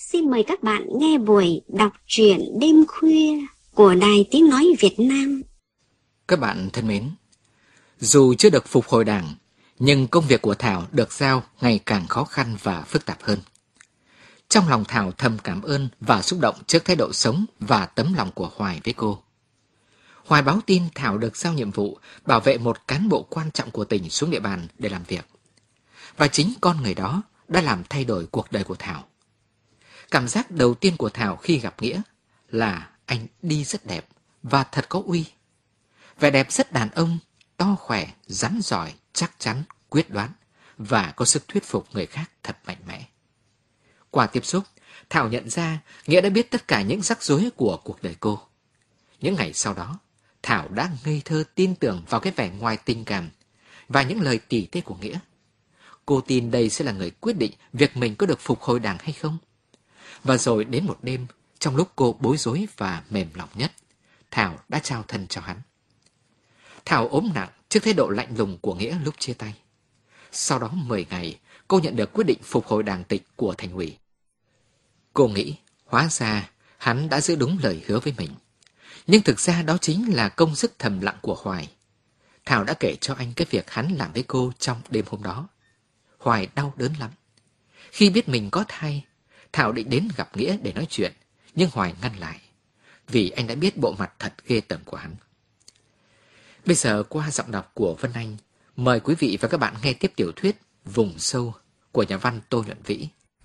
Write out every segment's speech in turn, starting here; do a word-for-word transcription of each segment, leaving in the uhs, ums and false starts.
Xin mời các bạn nghe buổi đọc truyện đêm khuya của Đài Tiếng Nói Việt Nam. Các bạn thân mến, dù chưa được phục hồi đảng, nhưng công việc của Thảo được giao ngày càng khó khăn và phức tạp hơn. Trong lòng Thảo thầm cảm ơn và xúc động trước thái độ sống và tấm lòng của Hoài với cô. Hoài báo tin Thảo được giao nhiệm vụ bảo vệ một cán bộ quan trọng của tỉnh xuống địa bàn để làm việc. Và chính con người đó đã làm thay đổi cuộc đời của Thảo. Cảm giác đầu tiên của Thảo khi gặp Nghĩa là anh đi rất đẹp và thật có uy. Vẻ đẹp rất đàn ông, to khỏe, rắn giỏi, chắc chắn, quyết đoán và có sức thuyết phục người khác thật mạnh mẽ. Qua tiếp xúc, Thảo nhận ra Nghĩa đã biết tất cả những rắc rối của cuộc đời cô. Những ngày sau đó, Thảo đã ngây thơ tin tưởng vào cái vẻ ngoài tình cảm và những lời tỉ tê của Nghĩa. Cô tin đây sẽ là người quyết định việc mình có được phục hồi đảng hay không. Và rồi đến một đêm, trong lúc cô bối rối và mềm lòng nhất, Thảo đã trao thân cho hắn. Thảo ốm nặng trước thái độ lạnh lùng của Nghĩa lúc chia tay. Sau đó mười ngày, cô nhận được quyết định phục hồi đảng tịch của thành ủy. Cô nghĩ, hóa ra hắn đã giữ đúng lời hứa với mình. Nhưng thực ra đó chính là công sức thầm lặng của Hoài. Thảo đã kể cho anh cái việc hắn làm với cô trong đêm hôm đó. Hoài đau đớn lắm. Khi biết mình có thai, Thảo định đến gặp Nghĩa để nói chuyện, nhưng Hoài ngăn lại, vì anh đã biết bộ mặt thật ghê tởm của hắn. Bây giờ qua giọng đọc của Vân Anh, mời quý vị và các bạn nghe tiếp tiểu thuyết Vùng Sâu của nhà văn Tô Nhuận Vĩ.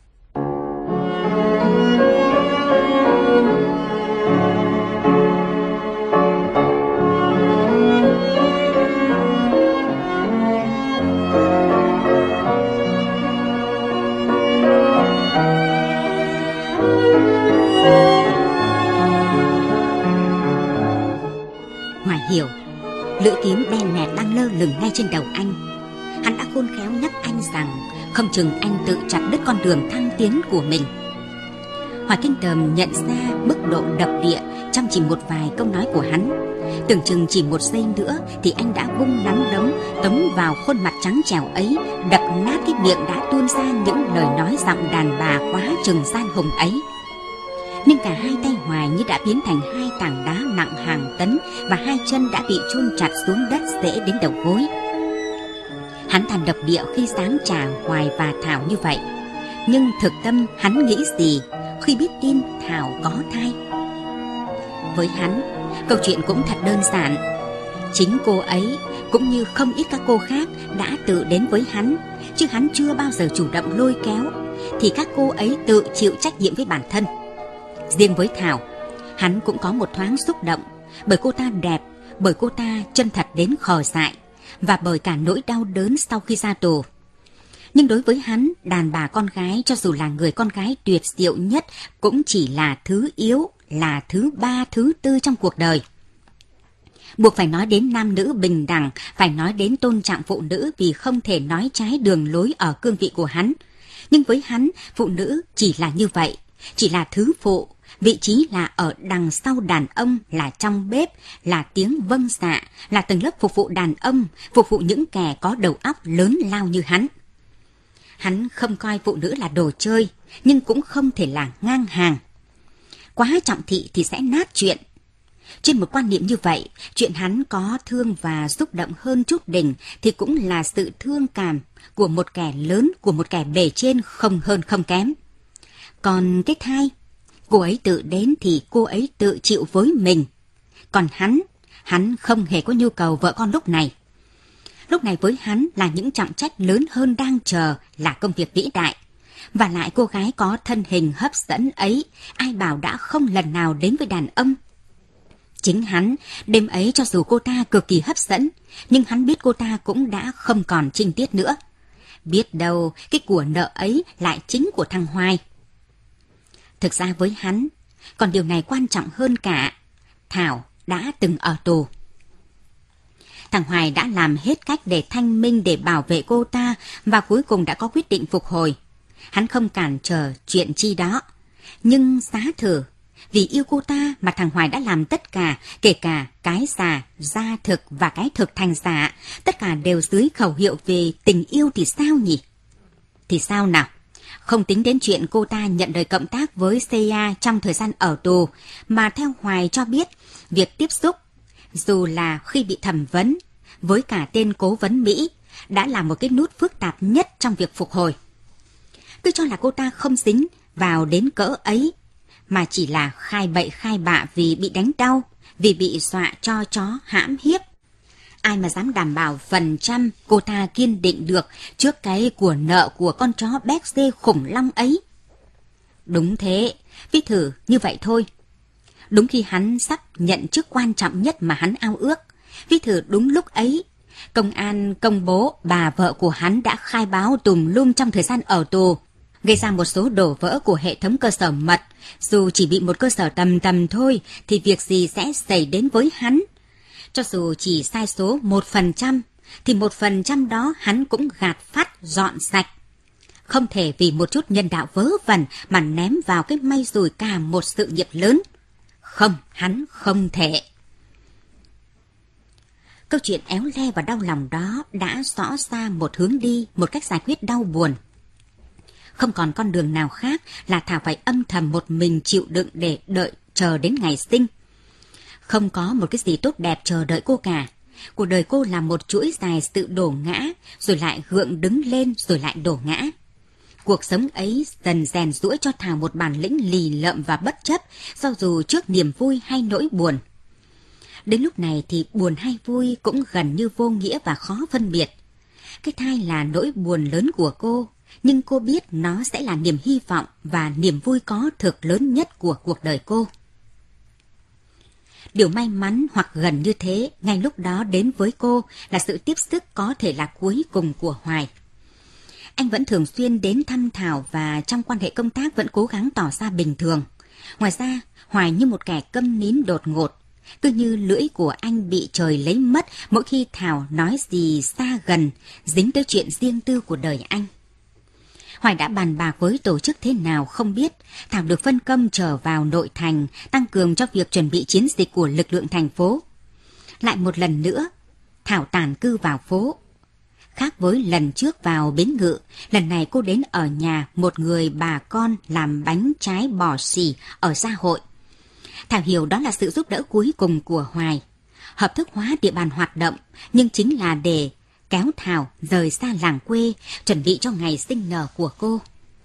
Hoài hiểu, lưỡi kiếm đen nẹt đang lơ lửng ngay trên đầu anh. Hắn đã khôn khéo nhắc anh rằng không chừng anh tự chặt đứt con đường thăng tiến của mình. Hoài kinh tởm nhận ra mức độ độc địa trong chỉ một vài câu nói của hắn. Tưởng chừng chỉ một giây nữa thì anh đã vung nắm đấm tống vào khuôn mặt trắng trẻo ấy, đập nát cái miệng đã tuôn ra những lời nói giọng đàn bà quá chừng gian hùng ấy. Nhưng cả hai tay Hoài như đã biến thành hai tảng đá nặng hàng tấn và hai chân đã bị chôn chặt xuống đất rễ đến đầu gối. Hắn thầm độc địa khi giáng trả Hoài và Thảo như vậy. Nhưng thực tâm hắn nghĩ gì khi biết tin Thảo có thai? Với hắn, câu chuyện cũng thật đơn giản. Chính cô ấy cũng như không ít các cô khác đã tự đến với hắn, chứ hắn chưa bao giờ chủ động lôi kéo, thì các cô ấy tự chịu trách nhiệm với bản thân. Riêng với Thảo, hắn cũng có một thoáng xúc động, bởi cô ta đẹp, bởi cô ta chân thật đến khờ dại, và bởi cả nỗi đau đớn sau khi ra tù. Nhưng đối với hắn, đàn bà con gái cho dù là người con gái tuyệt diệu nhất cũng chỉ là thứ yếu, là thứ ba, thứ tư trong cuộc đời. Buộc phải nói đến nam nữ bình đẳng, phải nói đến tôn trọng phụ nữ vì không thể nói trái đường lối ở cương vị của hắn. Nhưng với hắn, phụ nữ chỉ là như vậy, chỉ là thứ phụ. Vị trí là ở đằng sau đàn ông, là trong bếp, là tiếng vâng dạ, là tầng lớp phục vụ đàn ông, phục vụ những kẻ có đầu óc lớn lao như hắn. Hắn không coi phụ nữ là đồ chơi, nhưng cũng không thể là ngang hàng. Quá trọng thị thì sẽ nát chuyện. Trên một quan niệm như vậy, chuyện hắn có thương và xúc động hơn chút đỉnh thì cũng là sự thương cảm của một kẻ lớn, của một kẻ bề trên không hơn không kém. Còn cái thai, cô ấy tự đến thì cô ấy tự chịu với mình. Còn hắn, hắn không hề có nhu cầu vợ con lúc này. Lúc này với hắn là những trọng trách lớn hơn đang chờ, là công việc vĩ đại. Và lại cô gái có thân hình hấp dẫn ấy, ai bảo đã không lần nào đến với đàn ông. Chính hắn, đêm ấy cho dù cô ta cực kỳ hấp dẫn, nhưng hắn biết cô ta cũng đã không còn trinh tiết nữa. Biết đâu cái của nợ ấy lại chính của thằng Hoài. Thực ra với hắn, còn điều này quan trọng hơn cả, Thảo đã từng ở tù. Thằng Hoài đã làm hết cách để thanh minh, để bảo vệ cô ta, và cuối cùng đã có quyết định phục hồi. Hắn không cản trở chuyện chi đó. Nhưng giá thử, vì yêu cô ta mà thằng Hoài đã làm tất cả, kể cả cái giả, gia thực và cái thực thành giả, tất cả đều dưới khẩu hiệu về tình yêu thì sao nhỉ? Thì sao nào? Không tính đến chuyện cô ta nhận lời cộng tác với xê i a trong thời gian ở tù, mà theo Hoài cho biết, việc tiếp xúc, dù là khi bị thẩm vấn, với cả tên cố vấn Mỹ, đã là một cái nút phức tạp nhất trong việc phục hồi. Cứ cho là cô ta không dính vào đến cỡ ấy, mà chỉ là khai bậy khai bạ vì bị đánh đau, vì bị dọa cho chó hãm hiếp. Ai mà dám đảm bảo phần trăm cô ta kiên định được trước cái của nợ của con chó béc dê khủng long ấy? Đúng thế, viết thử như vậy thôi. Đúng khi hắn sắp nhận chức quan trọng nhất mà hắn ao ước, viết thử đúng lúc ấy, công an công bố bà vợ của hắn đã khai báo tùm lum trong thời gian ở tù, gây ra một số đổ vỡ của hệ thống cơ sở mật. Dù chỉ bị một cơ sở tầm tầm thôi, thì việc gì sẽ xảy đến với hắn? Cho dù chỉ sai số một phần trăm, thì một phần trăm đó hắn cũng gạt phát dọn sạch. Không thể vì một chút nhân đạo vớ vẩn mà ném vào cái may rủi cả một sự nghiệp lớn. Không, hắn không thể. Câu chuyện éo le và đau lòng đó đã rõ ra một hướng đi, một cách giải quyết đau buồn. Không còn con đường nào khác là Thảo phải âm thầm một mình chịu đựng để đợi chờ đến ngày sinh. Không có một cái gì tốt đẹp chờ đợi cô cả. Cuộc đời cô là một chuỗi dài sự đổ ngã, rồi lại gượng đứng lên, rồi lại đổ ngã. Cuộc sống ấy dần rèn giũa cho Thảo một bản lĩnh lì lợm và bất chấp, do dù trước niềm vui hay nỗi buồn. Đến lúc này thì buồn hay vui cũng gần như vô nghĩa và khó phân biệt. Cái thai là nỗi buồn lớn của cô, nhưng cô biết nó sẽ là niềm hy vọng và niềm vui có thực lớn nhất của cuộc đời cô. Điều may mắn hoặc gần như thế ngay lúc đó đến với cô là sự tiếp sức có thể là cuối cùng của Hoài. Anh vẫn thường xuyên đến thăm Thảo và trong quan hệ công tác vẫn cố gắng tỏ ra bình thường. Ngoài ra, Hoài như một kẻ câm nín đột ngột, cứ như lưỡi của anh bị trời lấy mất mỗi khi Thảo nói gì xa gần, dính tới chuyện riêng tư của đời anh. Hoài đã bàn bạc với tổ chức thế nào không biết, Thảo được phân công trở vào nội thành, tăng cường cho việc chuẩn bị chiến dịch của lực lượng thành phố. Lại một lần nữa, Thảo tản cư vào phố. Khác với lần trước vào Bến Ngự, lần này cô đến ở nhà một người bà con làm bánh trái bò xì ở Gia Hội. Thảo hiểu đó là sự giúp đỡ cuối cùng của Hoài. Hợp thức hóa địa bàn hoạt động, nhưng chính là để kéo Thảo rời xa làng quê, chuẩn bị cho ngày sinh nở của cô.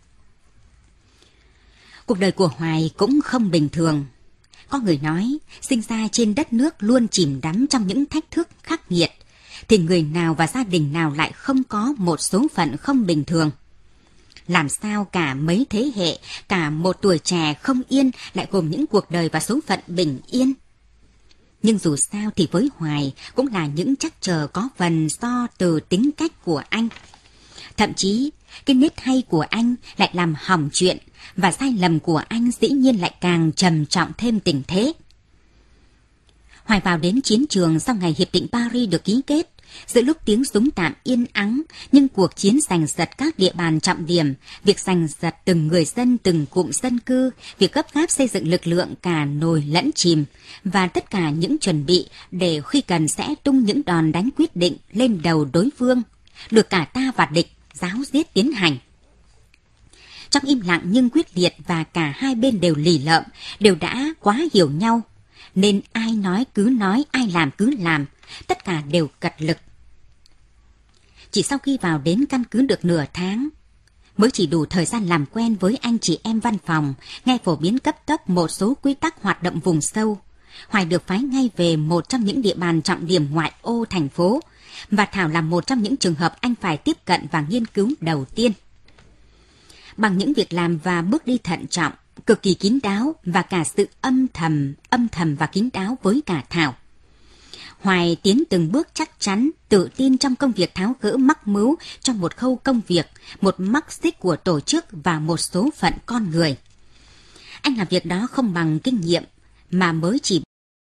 Cuộc đời của Hoài cũng không bình thường. Có người nói, sinh ra trên đất nước luôn chìm đắm trong những thách thức khắc nghiệt, thì người nào và gia đình nào lại không có một số phận không bình thường. Làm sao cả mấy thế hệ, cả một tuổi trẻ không yên lại gồm những cuộc đời và số phận bình yên? Nhưng dù sao thì với Hoài cũng là những trắc trở có phần do từ tính cách của anh. Thậm chí, cái nết hay của anh lại làm hỏng chuyện, và sai lầm của anh dĩ nhiên lại càng trầm trọng thêm tình thế. Hoài vào đến chiến trường sau ngày Hiệp định Paris được ký kết, giữa lúc tiếng súng tạm yên ắng, nhưng cuộc chiến giành giật các địa bàn trọng điểm, việc giành giật từng người dân, từng cụm dân cư, việc gấp gáp xây dựng lực lượng cả nồi lẫn chìm, và tất cả những chuẩn bị để khi cần sẽ tung những đòn đánh quyết định lên đầu đối phương, được cả ta và địch giáo diết tiến hành. Trong im lặng nhưng quyết liệt, và cả hai bên đều lì lợm, đều đã quá hiểu nhau, nên ai nói cứ nói, ai làm cứ làm, tất cả đều cật lực. Chỉ sau khi vào đến căn cứ được nửa tháng, mới chỉ đủ thời gian làm quen với anh chị em văn phòng, nghe phổ biến cấp tốc một số quy tắc hoạt động vùng sâu, Hoài được phái ngay về một trong những địa bàn trọng điểm ngoại ô thành phố, và Thảo là một trong những trường hợp anh phải tiếp cận và nghiên cứu đầu tiên. Bằng những việc làm và bước đi thận trọng, cực kỳ kín đáo, và cả sự âm thầm, âm thầm và kín đáo với cả Thảo, Hoài tiến từng bước chắc chắn, tự tin trong công việc tháo gỡ mắc mứu trong một khâu công việc, một mắc xích của tổ chức và một số phận con người. Anh làm việc đó không bằng kinh nghiệm, mà mới chỉ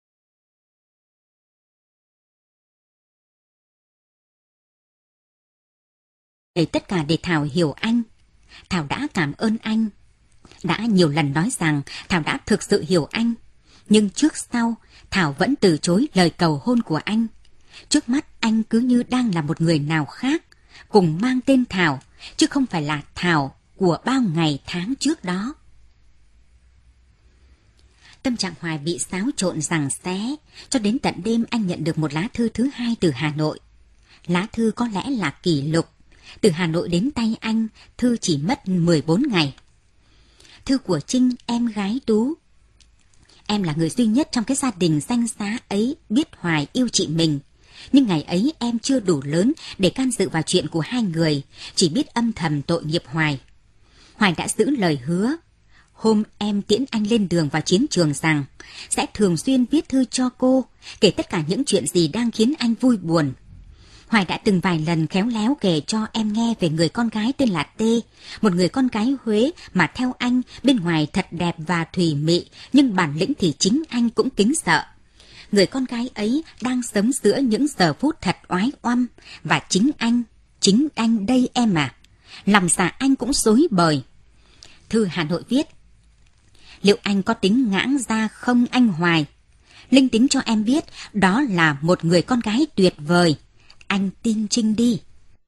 để tất cả để Thảo hiểu anh. Thảo đã cảm ơn anh, đã nhiều lần nói rằng Thảo đã thực sự hiểu anh. Nhưng trước sau, Thảo vẫn từ chối lời cầu hôn của anh. Trước mắt anh cứ như đang là một người nào khác, cùng mang tên Thảo, chứ không phải là Thảo của bao ngày tháng trước đó. Tâm trạng Hoài bị xáo trộn giằng xé, cho đến tận đêm anh nhận được một lá thư thứ hai từ Hà Nội. Lá thư có lẽ là kỷ lục. Từ Hà Nội đến tay anh, thư chỉ mất mười bốn ngày. Thư của Trinh, em gái Tú. Em là người duy nhất trong cái gia đình danh giá ấy biết Hoài yêu chị mình. Nhưng ngày ấy em chưa đủ lớn để can dự vào chuyện của hai người, chỉ biết âm thầm tội nghiệp Hoài. Hoài đã giữ lời hứa. Hôm em tiễn anh lên đường vào chiến trường rằng sẽ thường xuyên viết thư cho cô, kể tất cả những chuyện gì đang khiến anh vui buồn. Hoài đã từng vài lần khéo léo kể cho em nghe về người con gái tên là T, một người con gái Huế mà theo anh bên ngoài thật đẹp và thùy mị, nhưng bản lĩnh thì chính anh cũng kính sợ. Người con gái ấy đang sống giữa những giờ phút thật oái oăm, và chính anh, chính anh đây em à. Lòng dạ anh cũng rối bời. Thư Hà Nội viết: liệu anh có tính ngãng ra không anh Hoài? Linh tính cho em biết đó là một người con gái tuyệt vời. Anh tin Trinh đi.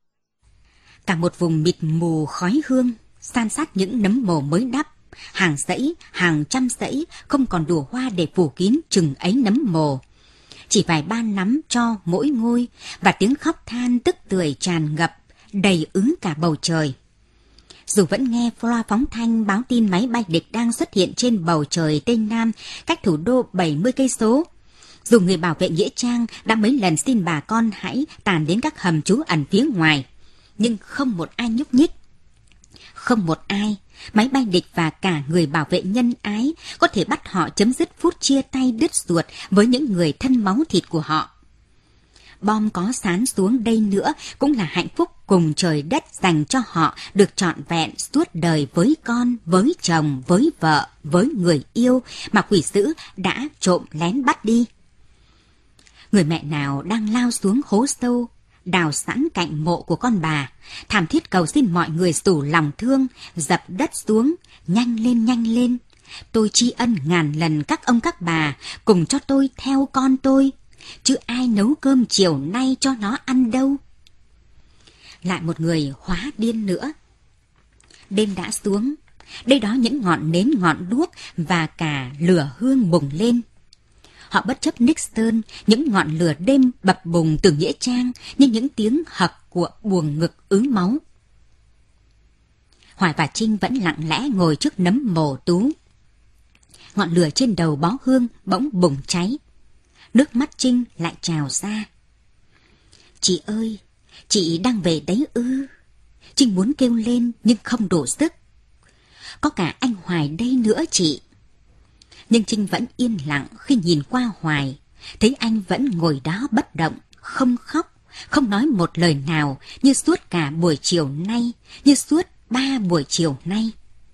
Cả một vùng mịt mù khói hương, san sát những nấm mồ mới đắp, hàng dãy, hàng trăm dãy, không còn đùa hoa để phủ kín chừng ấy nấm mồ. Chỉ vài ba nắm cho mỗi ngôi, và tiếng khóc than tức tưởi tràn ngập, đầy ứ cả bầu trời. Dù vẫn nghe loa phóng thanh báo tin máy bay địch đang xuất hiện trên bầu trời Tây Nam, cách thủ đô bảy mươi cây số. Dù người bảo vệ nghĩa trang đã mấy lần xin bà con hãy tản đến các hầm trú ẩn phía ngoài, nhưng không một ai nhúc nhích. Không một ai, máy bay địch và cả người bảo vệ nhân ái có thể bắt họ chấm dứt phút chia tay đứt ruột với những người thân máu thịt của họ. Bom có sán xuống đây nữa cũng là hạnh phúc cùng trời đất dành cho họ được trọn vẹn suốt đời với con, với chồng, với vợ, với người yêu mà quỷ dữ đã trộm lén bắt đi. Người mẹ nào đang lao xuống hố sâu, đào sẵn cạnh mộ của con bà, thảm thiết cầu xin mọi người rủ lòng thương, dập đất xuống, nhanh lên nhanh lên. Tôi tri ân ngàn lần các ông các bà cùng cho tôi theo con tôi, chứ ai nấu cơm chiều nay cho nó ăn đâu. Lại một người hóa điên nữa. Đêm đã xuống, đây đó những ngọn nến ngọn đuốc và cả lửa hương bùng lên. Họ bất chấp Nixon, những ngọn lửa đêm bập bùng từ nghĩa trang như những tiếng hậc của buồng ngực ứ máu. Hoài và Trinh vẫn lặng lẽ ngồi trước nấm mồ Tú. Ngọn lửa trên đầu bó hương bỗng bùng cháy. Nước mắt Trinh lại trào ra. Chị ơi, chị đang về đấy ư? Trinh muốn kêu lên nhưng không đủ sức. Có cả anh Hoài đây nữa chị. Nhưng Trinh vẫn yên lặng khi nhìn qua Hoài, thấy anh vẫn ngồi đó bất động, không khóc, không nói một lời nào như suốt cả buổi chiều nay, như suốt ba buổi chiều nay.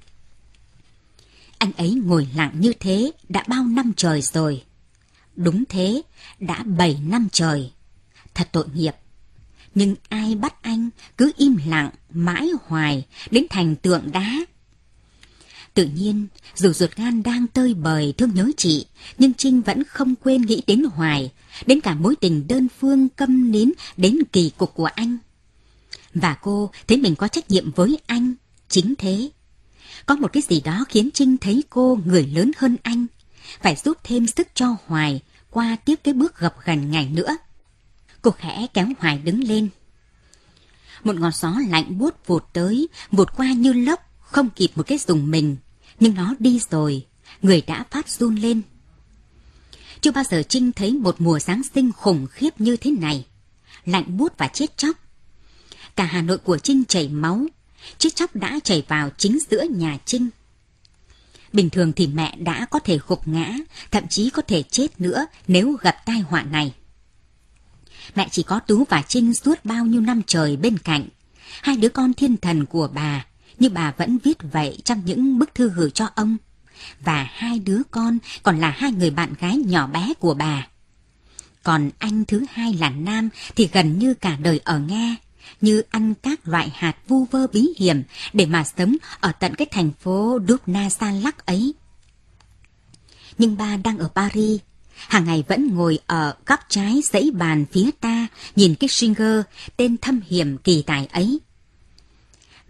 Anh ấy ngồi lặng như thế đã bao năm trời rồi. Đúng thế, đã bảy năm trời. Thật tội nghiệp. Nhưng ai bắt anh cứ im lặng mãi hoài đến thành tượng đá. Tự nhiên, dù ruột gan đang tơi bời thương nhớ chị, nhưng Trinh vẫn không quên nghĩ đến Hoài, đến cả mối tình đơn phương câm nín đến kỳ cục của anh. Và cô thấy mình có trách nhiệm với anh, chính thế. Có một cái gì đó khiến Trinh thấy cô người lớn hơn anh, phải giúp thêm sức cho Hoài qua tiếp cái bước gập ghềnh ngày nữa. Cô khẽ kéo Hoài đứng lên. Một ngọn gió lạnh buốt vụt tới, vụt qua như lốc, không kịp một cái rùng mình, nhưng nó đi rồi, người đã phát run lên. Chưa bao giờ Trinh thấy một mùa Giáng sinh khủng khiếp như thế này, lạnh buốt và chết chóc. Cả Hà Nội của Trinh chảy máu, chết chóc đã chảy vào chính giữa nhà Trinh. Bình thường thì mẹ đã có thể gục ngã, thậm chí có thể chết nữa nếu gặp tai họa này. Mẹ chỉ có Tú và Trinh suốt bao nhiêu năm trời bên cạnh, hai đứa con thiên thần của bà, như bà vẫn viết vậy trong những bức thư gửi cho ông. Và hai đứa con còn là hai người bạn gái nhỏ bé của bà. Còn anh thứ hai là Nam thì gần như cả đời ở Nga, như ăn các loại hạt vu vơ bí hiểm để mà sống ở tận cái thành phố Dubna xa lắc ấy. Nhưng ba đang ở Paris, hàng ngày vẫn ngồi ở góc trái dãy bàn phía ta, nhìn cái Singer tên thâm hiểm kỳ tài ấy.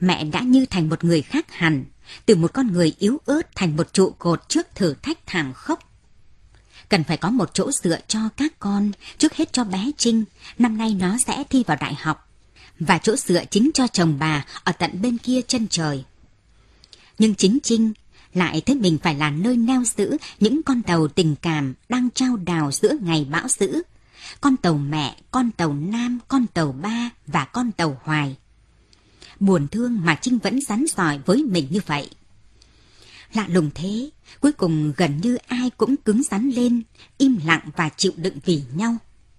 mẹ đã như thành một người khác hẳn, từ một con người yếu ớt thành một trụ cột trước thử thách thảm khốc. Cần phải có một chỗ dựa cho các con, trước hết cho bé Trinh, năm nay nó sẽ thi vào đại học, và chỗ dựa chính cho chồng bà ở tận bên kia chân trời. Nhưng chính Trinh lại thấy mình phải là nơi neo giữ những con tàu tình cảm đang trao đảo giữa ngày bão dữ. Con tàu mẹ, con tàu Nam, con tàu Ba và con tàu Hoài. Buồn thương mà Trinh vẫn rắn rỏi với mình như vậy. Lạ lùng thế, cuối cùng gần như ai cũng cứng rắn lên, im lặng và chịu đựng vì nhau.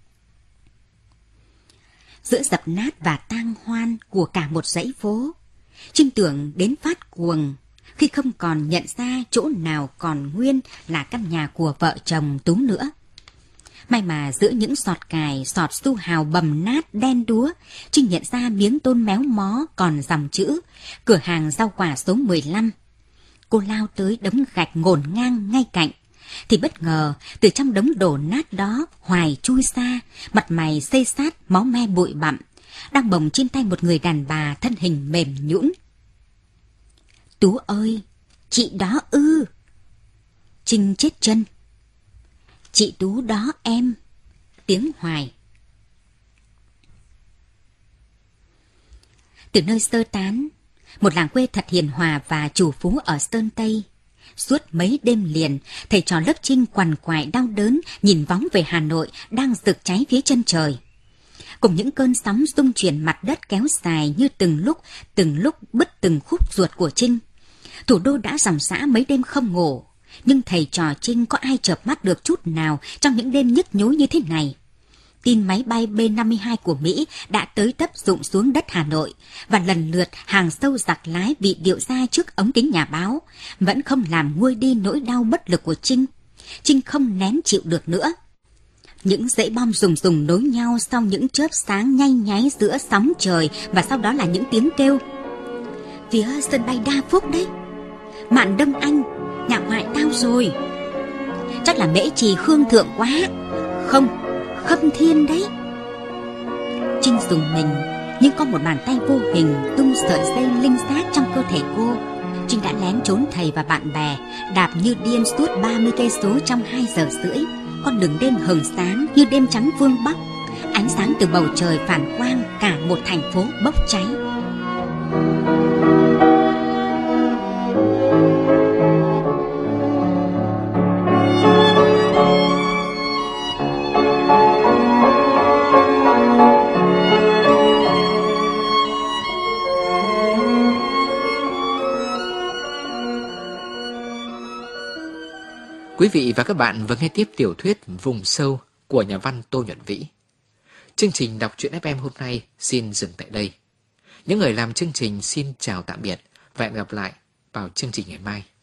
Giữa dập nát và tang hoan của cả một dãy phố, Trinh tưởng đến phát cuồng khi không còn nhận ra chỗ nào còn nguyên là căn nhà của vợ chồng Tú nữa. May mà giữa những sọt cài, sọt su hào bầm nát đen đúa, Trinh nhận ra miếng tôn méo mó còn dòng chữ cửa hàng rau quả số mười lăm. Cô lao tới đống gạch ngổn ngang ngay cạnh, thì bất ngờ từ trong đống đổ nát đó Hoài chui ra, mặt mày xây sát, máu me bụi bặm, đang bồng trên tay một người đàn bà thân hình mềm nhũn. Tú ơi, chị đó ư? Trinh chết chân. Chị Tú đó em. Tiếng Hoài. Từ nơi sơ tán, một làng quê thật hiền hòa và chủ phú ở Sơn Tây, suốt mấy đêm liền, thầy trò lớp Trinh quằn quại đau đớn nhìn vóng về Hà Nội đang rực cháy phía chân trời. Cùng những cơn sóng rung chuyển mặt đất kéo dài như từng lúc, từng lúc bứt từng khúc ruột của Trinh. Thủ đô đã ròng rã mấy đêm không ngủ, nhưng thầy trò Trinh có ai chợp mắt được chút nào trong những đêm nhức nhối như thế này. Tin máy bay B năm mươi hai của Mỹ đã tới tấp rụng xuống đất Hà Nội, và lần lượt hàng sâu giặc lái bị điệu ra trước ống kính nhà báo, vẫn không làm nguôi đi nỗi đau bất lực của Trinh. Trinh không nén chịu được nữa. Những dãy bom rùng rùng nối nhau sau những chớp sáng nhay nháy giữa sóng trời, và sau đó là những tiếng kêu. Phía sân bay Đa Phúc đấy. Mạn Đông Anh, nhà ngoại tao rồi. Chắc là Mễ Trì Khương Thượng quá. Không, Khâm Thiên đấy. Trinh dùng mình, nhưng có một bàn tay vô hình tung sợi dây linh xác trong cơ thể cô. Trinh đã lén trốn thầy và bạn bè, đạp như điên suốt ba mươi cây số trong hai giờ rưỡi. Con đường đêm hừng sáng như đêm trắng phương Bắc. Ánh sáng từ bầu trời phản quang cả một thành phố bốc cháy. Quý vị và các bạn vừa nghe tiếp tiểu thuyết Vùng Sâu của nhà văn Tô Nhuận Vĩ. Chương trình đọc truyện ép em hôm nay xin dừng tại đây. Những người làm chương trình xin chào tạm biệt và hẹn gặp lại vào chương trình ngày mai.